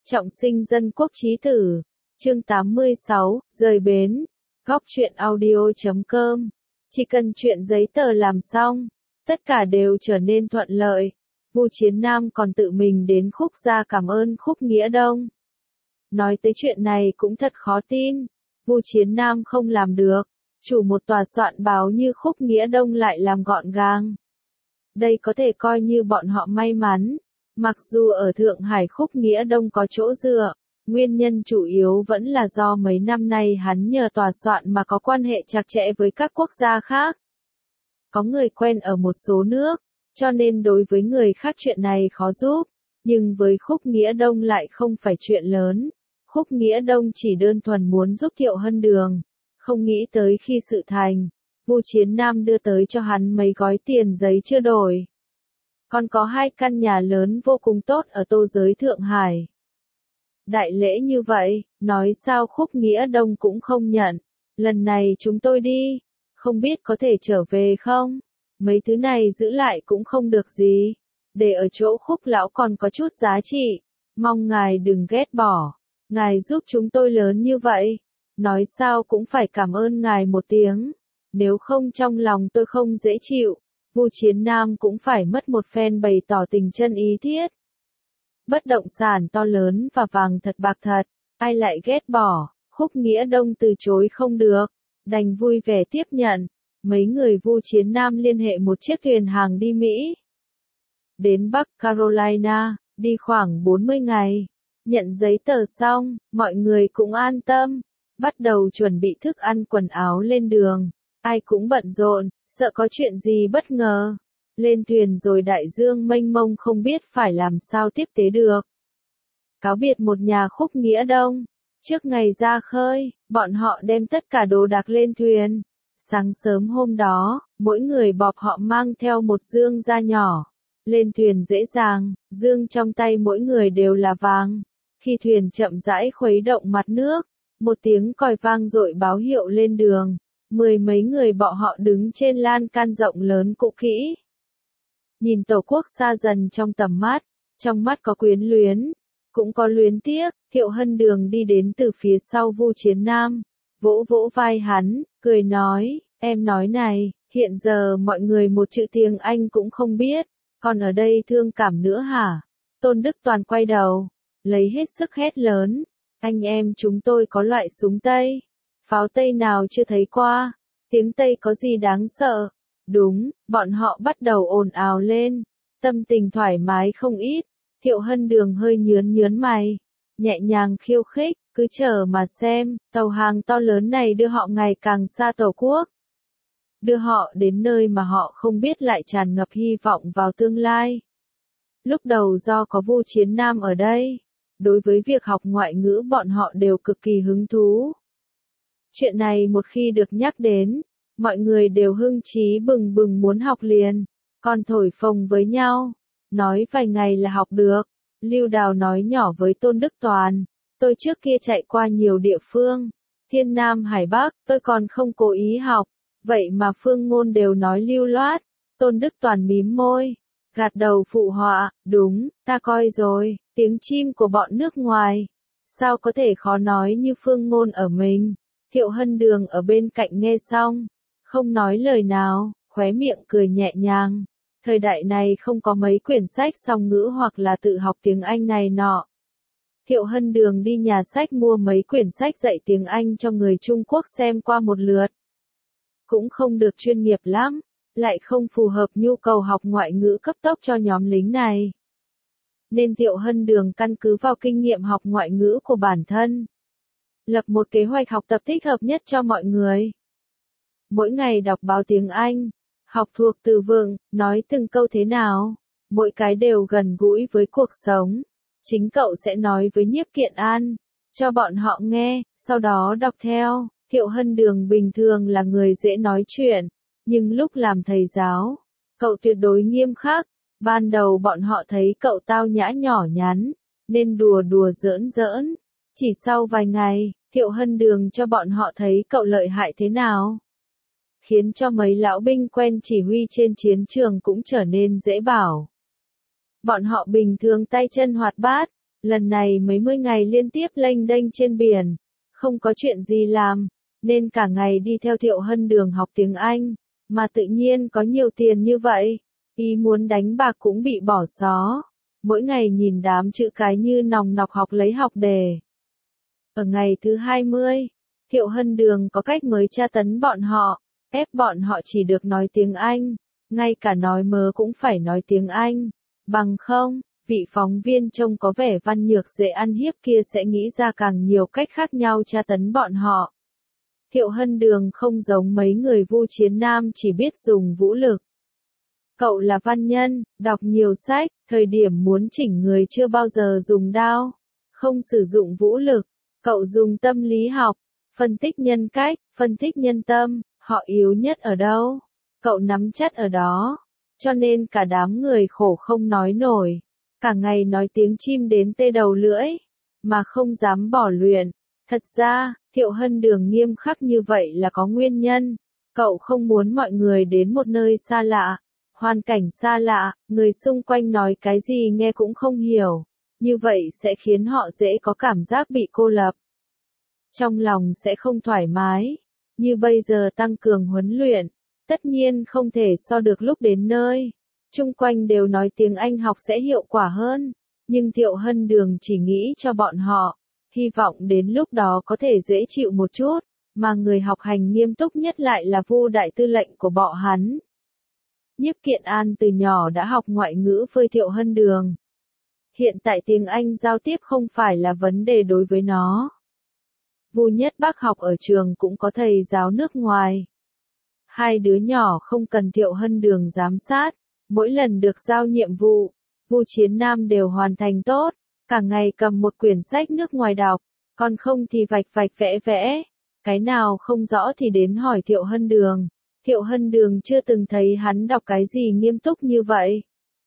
Trọng sinh dân quốc chí tử. Chương 86, rời bến. Góc truyện audio.com. Chỉ cần chuyện giấy tờ làm xong, tất cả đều trở nên thuận lợi. Vu Chiến Nam còn tự mình đến Khúc gia cảm ơn Khúc Nghĩa Đông. Nói tới chuyện này cũng thật khó tin. Vu Chiến Nam không làm được. Chủ một tòa soạn báo như Khúc Nghĩa Đông lại làm gọn gàng. Đây có thể coi như bọn họ may mắn. Mặc dù ở Thượng Hải Khúc Nghĩa Đông có chỗ dựa, nguyên nhân chủ yếu vẫn là do mấy năm nay hắn nhờ tòa soạn mà có quan hệ chặt chẽ với các quốc gia khác. Có người quen ở một số nước, cho nên đối với người khác chuyện này khó giúp, nhưng với Khúc Nghĩa Đông lại không phải chuyện lớn. Khúc Nghĩa Đông chỉ đơn thuần muốn giúp Thiệu Hân Đường, không nghĩ tới khi sự thành, Vu Chiến Nam đưa tới cho hắn mấy gói tiền giấy chưa đổi. Còn có 2 căn nhà lớn vô cùng tốt ở Tô Giới Thượng Hải. Đại lễ như vậy, nói sao Khúc Nghĩa Đông cũng không nhận. Lần này chúng tôi đi, không biết có thể trở về không? Mấy thứ này giữ lại cũng không được gì. Để ở chỗ Khúc lão còn có chút giá trị. Mong ngài đừng ghét bỏ. Ngài giúp chúng tôi lớn như vậy. Nói sao cũng phải cảm ơn ngài một tiếng. Nếu không trong lòng tôi không dễ chịu. Vu Chiến Nam cũng phải mất một phen bày tỏ tình chân ý thiết. Bất động sản to lớn và vàng thật bạc thật, ai lại ghét bỏ, Khúc Nghĩa Đông từ chối không được, đành vui vẻ tiếp nhận. Mấy người Vu Chiến Nam liên hệ một chiếc thuyền hàng đi Mỹ. Đến Bắc Carolina, đi khoảng 40 ngày. Nhận giấy tờ xong, mọi người cũng an tâm, bắt đầu chuẩn bị thức ăn quần áo lên đường. Ai cũng bận rộn, sợ có chuyện gì bất ngờ. Lên thuyền rồi đại dương mênh mông không biết phải làm sao tiếp tế được. Cáo biệt một nhà Khúc Nghĩa Đông. Trước ngày ra khơi, bọn họ đem tất cả đồ đạc lên thuyền. Sáng sớm hôm đó, mỗi người bọc họ mang theo một dương da nhỏ. Lên thuyền dễ dàng, dương trong tay mỗi người đều là vàng. Khi thuyền chậm rãi khuấy động mặt nước, một tiếng còi vang dội báo hiệu lên đường. 10 mấy người bọn họ đứng trên lan can rộng lớn cũ kỹ. Nhìn tổ quốc xa dần trong tầm mắt, trong mắt có quyến luyến, cũng có luyến tiếc. Thiệu Hân Đường đi đến từ phía sau Vu Chiến Nam, vỗ vỗ vai hắn, cười nói, em nói này, hiện giờ mọi người một chữ tiếng Anh cũng không biết, còn ở đây thương cảm nữa hả? Tôn Đức Toàn quay đầu, lấy hết sức hét lớn, anh em chúng tôi có loại súng Tây, pháo Tây nào chưa thấy qua, tiếng Tây có gì đáng sợ? Đúng, bọn họ bắt đầu ồn ào lên, tâm tình thoải mái không ít. Thiệu Hân Đường hơi nhớn mày, nhẹ nhàng khiêu khích, cứ chờ mà xem, tàu hàng to lớn này đưa họ ngày càng xa Tổ quốc. Đưa họ đến nơi mà họ không biết lại tràn ngập hy vọng vào tương lai. Lúc đầu do có Vu Chiến Nam ở đây, đối với việc học ngoại ngữ bọn họ đều cực kỳ hứng thú. Chuyện này một khi được nhắc đến, mọi người đều hưng chí bừng bừng muốn học liền, còn thổi phồng với nhau, nói vài ngày là học được. Lưu Đào nói nhỏ với Tôn Đức Toàn, tôi trước kia chạy qua nhiều địa phương, Thiên Nam Hải Bắc, tôi còn không cố ý học, vậy mà phương ngôn đều nói lưu loát. Tôn Đức Toàn mím môi, gật đầu phụ họa, đúng, ta coi rồi, tiếng chim của bọn nước ngoài, sao có thể khó nói như phương ngôn ở mình. Thiệu Hân Đường ở bên cạnh nghe xong, không nói lời nào, khóe miệng cười nhẹ nhàng. Thời đại này không có mấy quyển sách song ngữ hoặc là tự học tiếng Anh này nọ. Thiệu Hân Đường đi nhà sách mua mấy quyển sách dạy tiếng Anh cho người Trung Quốc xem qua một lượt. Cũng không được chuyên nghiệp lắm, lại không phù hợp nhu cầu học ngoại ngữ cấp tốc cho nhóm lính này. Nên Thiệu Hân Đường căn cứ vào kinh nghiệm học ngoại ngữ của bản thân, lập một kế hoạch học tập thích hợp nhất cho mọi người. Mỗi ngày đọc báo tiếng Anh, học thuộc từ vựng, nói từng câu thế nào, mỗi cái đều gần gũi với cuộc sống. Chính cậu sẽ nói với Nhiếp Kiện An, cho bọn họ nghe, sau đó đọc theo. Thiệu Hân Đường bình thường là người dễ nói chuyện, nhưng lúc làm thầy giáo, cậu tuyệt đối nghiêm khắc. Ban đầu bọn họ thấy cậu tao nhã nhỏ nhắn, nên đùa đùa giỡn giỡn. Chỉ sau vài ngày, Thiệu Hân Đường cho bọn họ thấy cậu lợi hại thế nào. Khiến cho mấy lão binh quen chỉ huy trên chiến trường cũng trở nên dễ bảo. Bọn họ bình thường tay chân hoạt bát, Lần này mấy mươi ngày liên tiếp lênh đênh trên biển, không có chuyện gì làm, nên cả ngày đi theo Thiệu Hân Đường học tiếng Anh, mà tự nhiên có nhiều tiền như vậy, ý muốn đánh bạc cũng bị bỏ xó. Mỗi ngày nhìn đám chữ cái như nòng nọc học lấy học đề. Ở ngày thứ 20, Thiệu Hân Đường có cách mới tra tấn bọn họ, ép bọn họ chỉ được nói tiếng Anh, ngay cả nói mớ cũng phải nói tiếng Anh, bằng không, vị phóng viên trông có vẻ văn nhược dễ ăn hiếp kia sẽ nghĩ ra càng nhiều cách khác nhau tra tấn bọn họ. Thiệu Hân Đường không giống mấy người Vu Chiến Nam chỉ biết dùng vũ lực. Cậu là văn nhân, đọc nhiều sách, thời điểm muốn chỉnh người chưa bao giờ dùng đao, không sử dụng vũ lực, cậu dùng tâm lý học, phân tích nhân cách, phân tích nhân tâm, họ yếu nhất ở đâu, cậu nắm chắc ở đó, cho nên cả đám người khổ không nói nổi, cả ngày nói tiếng chim đến tê đầu lưỡi, mà không dám bỏ luyện. Thật ra, Thiệu Hân Đường nghiêm khắc như vậy là có nguyên nhân, cậu không muốn mọi người đến một nơi xa lạ, hoàn cảnh xa lạ, người xung quanh nói cái gì nghe cũng không hiểu, như vậy sẽ khiến họ dễ có cảm giác bị cô lập. Trong lòng sẽ không thoải mái, như bây giờ tăng cường huấn luyện, tất nhiên không thể so được lúc đến nơi, chung quanh đều nói tiếng Anh học sẽ hiệu quả hơn, nhưng Thiệu Hân Đường chỉ nghĩ cho bọn họ, hy vọng đến lúc đó có thể dễ chịu một chút, mà người học hành nghiêm túc nhất lại là Vu đại tư lệnh của bọn hắn. Nhiếp Kiện An từ nhỏ đã học ngoại ngữ với Thiệu Hân Đường. Hiện tại tiếng Anh giao tiếp không phải là vấn đề đối với nó. Vu Nhất Bác học ở trường cũng có thầy giáo nước ngoài. Hai đứa nhỏ không cần Thiệu Hân Đường giám sát, mỗi lần được giao nhiệm vụ, Vu Chiến Nam đều hoàn thành tốt, cả ngày cầm một quyển sách nước ngoài đọc, còn không thì vạch vạch vẽ vẽ, cái nào không rõ thì đến hỏi Thiệu Hân Đường. Thiệu Hân Đường chưa từng thấy hắn đọc cái gì nghiêm túc như vậy.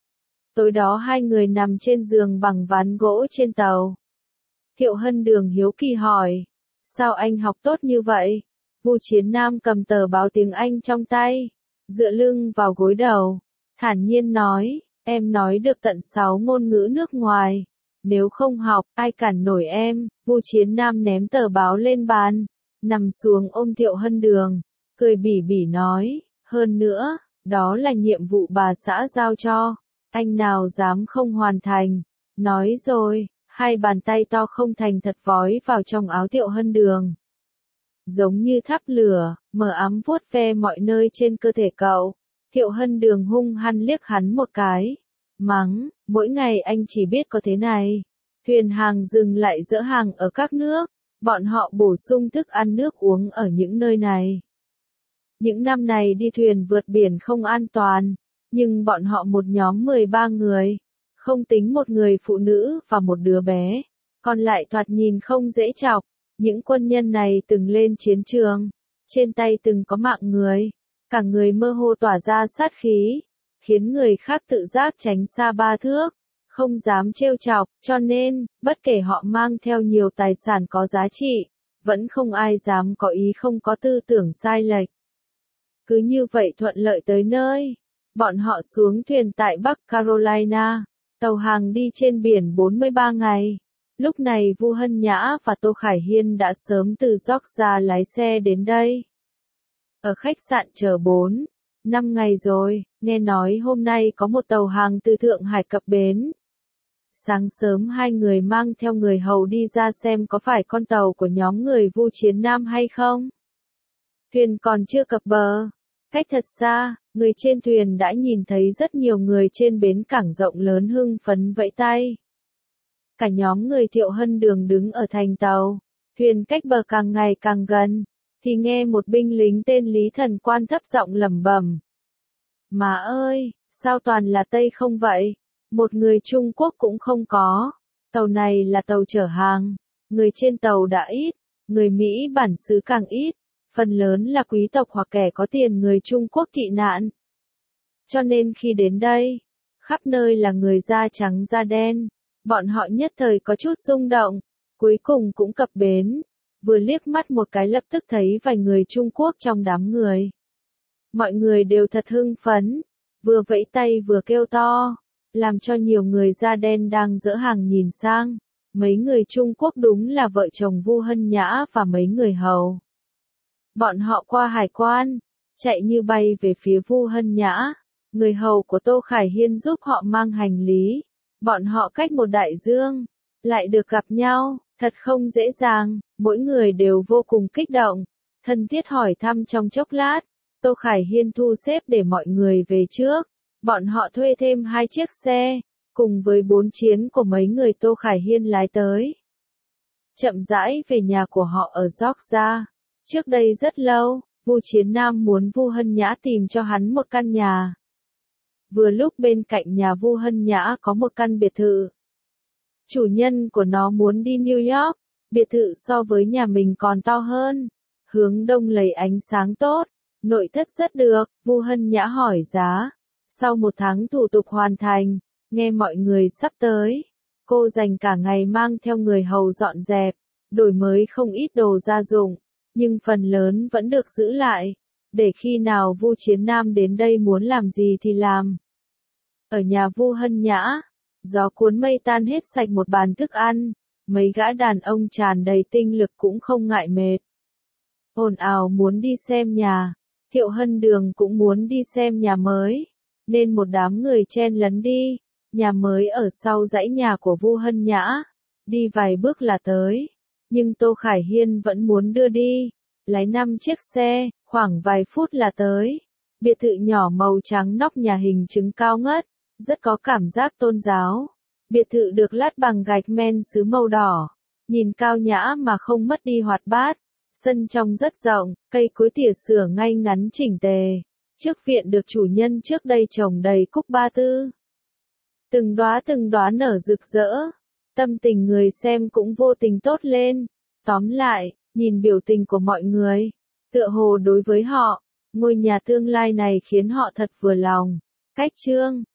Tối đó hai người nằm trên giường bằng ván gỗ trên tàu. Thiệu Hân Đường hiếu kỳ hỏi, sao anh học tốt như vậy? Vu Chiến Nam cầm tờ báo tiếng Anh trong tay, dựa lưng vào gối đầu, thản nhiên nói, em nói được tận 6 ngôn ngữ nước ngoài, nếu không học, ai cản nổi em? Vu Chiến Nam ném tờ báo lên bàn, nằm xuống ôm Thiệu Hân Đường, cười bỉ bỉ nói, hơn nữa, đó là nhiệm vụ bà xã giao cho, anh nào dám không hoàn thành. Nói rồi, hai bàn tay to không thành thật vói vào trong áo Thiệu Hân Đường. Giống như thắp lửa, mờ ám vuốt ve mọi nơi trên cơ thể cậu. Thiệu Hân Đường hung hăng liếc hắn một cái. Mắng, mỗi ngày anh chỉ biết có thế này. Thuyền hàng dừng lại dỡ hàng ở các nước, bọn họ bổ sung thức ăn nước uống ở những nơi này. Những năm này đi thuyền vượt biển không an toàn, nhưng bọn họ một nhóm 13 người, không tính một người phụ nữ và một đứa bé, còn lại thoạt nhìn không dễ chọc. Những quân nhân này từng lên chiến trường, trên tay từng có mạng người, cả người mơ hồ tỏa ra sát khí, khiến người khác tự giác tránh xa 3 thước, không dám trêu chọc, cho nên, bất kể họ mang theo nhiều tài sản có giá trị, vẫn không ai dám có ý không có tư tưởng sai lệch. Cứ như vậy thuận lợi tới nơi, bọn họ xuống thuyền tại Bắc Carolina, tàu hàng đi trên biển 43 ngày. Lúc này Vu Hân Nhã và Tô Khải Hiên đã sớm từ Georgia lái xe đến đây. Ở khách sạn chờ 4-5 ngày rồi, nghe nói hôm nay có một tàu hàng từ Thượng Hải cập bến. Sáng sớm hai người mang theo người hầu đi ra xem có phải con tàu của nhóm người Vu Chiến Nam hay không. Thuyền còn chưa cập bờ. Cách thật xa, người trên thuyền đã nhìn thấy rất nhiều người trên bến cảng rộng lớn hưng phấn vẫy tay. Cả nhóm người Thiệu Hân Đường đứng ở thành tàu, thuyền cách bờ càng ngày càng gần, thì nghe một binh lính tên Lý Thần Quan thấp giọng lẩm bẩm. Má ơi, sao toàn là Tây không vậy? Một người Trung Quốc cũng không có. Tàu này là tàu chở hàng, người trên tàu đã ít, người Mỹ bản xứ càng ít, phần lớn là quý tộc hoặc kẻ có tiền người Trung Quốc tị nạn. Cho nên khi đến đây, khắp nơi là người da trắng da đen. Bọn họ nhất thời có chút rung động, cuối cùng cũng cập bến, vừa liếc mắt một cái lập tức thấy vài người Trung Quốc trong đám người. Mọi người đều thật hưng phấn, vừa vẫy tay vừa kêu to, làm cho nhiều người da đen đang dỡ hàng nhìn sang. Mấy người Trung Quốc đúng là vợ chồng Vu Hân Nhã và mấy người hầu. Bọn họ qua hải quan, chạy như bay về phía Vu Hân Nhã. Người hầu của Tô Khải Hiên giúp họ mang hành lý. Bọn họ cách một đại dương, lại được gặp nhau, thật không dễ dàng, mỗi người đều vô cùng kích động. Thân thiết hỏi thăm trong chốc lát, Tô Khải Hiên thu xếp để mọi người về trước. Bọn họ thuê thêm 2 chiếc xe, cùng với 4 chiến của mấy người Tô Khải Hiên lái tới. Chậm rãi về nhà của họ ở Georgia. Trước đây rất lâu, Vu Chiến Nam muốn Vu Hân Nhã tìm cho hắn một căn nhà. Vừa lúc bên cạnh nhà Vu Hân Nhã có một căn biệt thự. Chủ nhân của nó muốn đi New York, biệt thự so với nhà mình còn to hơn. Hướng đông lấy ánh sáng tốt, nội thất rất được, Vu Hân Nhã hỏi giá. Sau 1 tháng thủ tục hoàn thành, nghe mọi người sắp tới, cô dành cả ngày mang theo người hầu dọn dẹp, đổi mới không ít đồ gia dụng, nhưng phần lớn vẫn được giữ lại, để khi nào Vu Chiến Nam đến đây muốn làm gì thì làm. Ở nhà Vu Hân Nhã, gió cuốn mây tan hết sạch một bàn thức ăn, mấy gã đàn ông tràn đầy tinh lực cũng không ngại mệt. Ồn ào muốn đi xem nhà, Thiệu Hân Đường cũng muốn đi xem nhà mới, nên một đám người chen lấn đi. Nhà mới ở sau dãy nhà của Vu Hân Nhã, đi vài bước là tới, nhưng Tô Khải Hiên vẫn muốn đưa đi, lái 5 chiếc xe, khoảng vài phút là tới. Biệt thự nhỏ màu trắng nóc nhà hình trứng cao ngất, rất có cảm giác tôn giáo. Biệt thự được lát bằng gạch men sứ màu đỏ, nhìn cao nhã mà không mất đi hoạt bát. Sân trong rất rộng, cây cối tỉa sửa ngay ngắn chỉnh tề. Trước viện được chủ nhân trước đây trồng đầy cúc ba tư. Từng đóa nở rực rỡ. Tâm tình người xem cũng vô tình tốt lên. Tóm lại, nhìn biểu tình của mọi người, tựa hồ đối với họ, ngôi nhà tương lai này khiến họ thật vừa lòng. Cách chương